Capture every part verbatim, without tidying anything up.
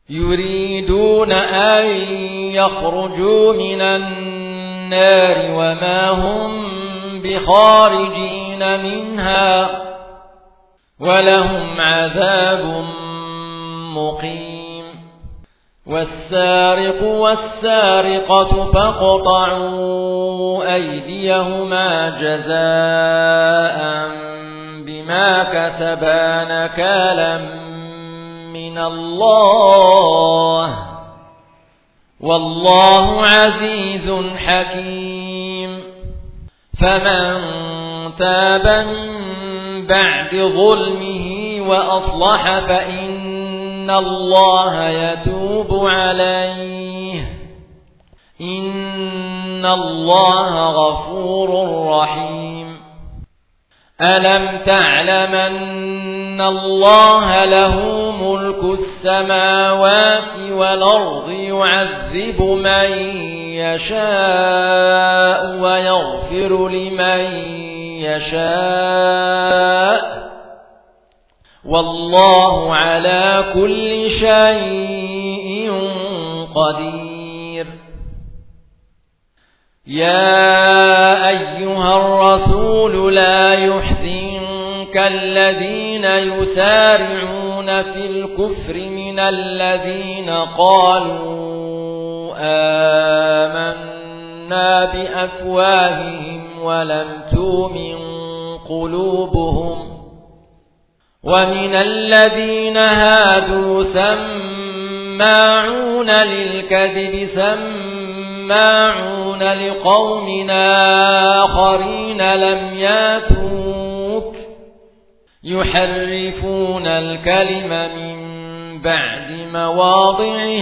يريدون أن يخرجوا من النار وما هم بخارجين منها ولهم عذاب مقيم والسارق والسارقة فاقطعوا أيديهما جزاء بما كسبا نكالا من الله والله عزيز حكيم فمن تاب من بعد ظلمه وأصلح فإن الله يتوب عليه إن الله غفور رحيم ألم تعلم أن الله له ملك السماوات والأرض يعذب من يشاء ويغفر لمن يشاء والله على كل شيء قدير يا أيها الرسول لا يحزنك الذين يسارعون في الكفر من الذين قالوا آمنا بأفواههم ولم تؤمن قلوبهم ومن الذين هادوا سماعون للكذب سماعون لقوم آخرين لم ياتوك يحرفون الكلم من بعد مواضعه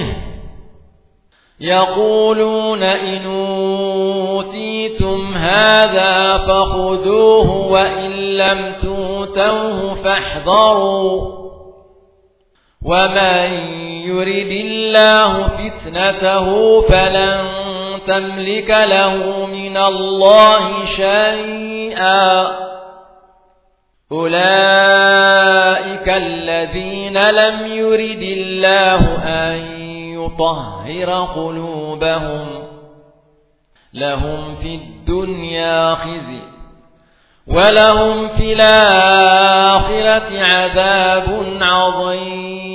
يقولون إن أوتيتم هذا فخذوه وإن لم تؤتوه فاحذروا ومن يرد الله فتنته فلن تملك له من الله شيئا أولئك الذين لم يرد الله أن يطهر قلوبهم لهم في الدنيا خزي ولهم في الآخرة عذاب عظيم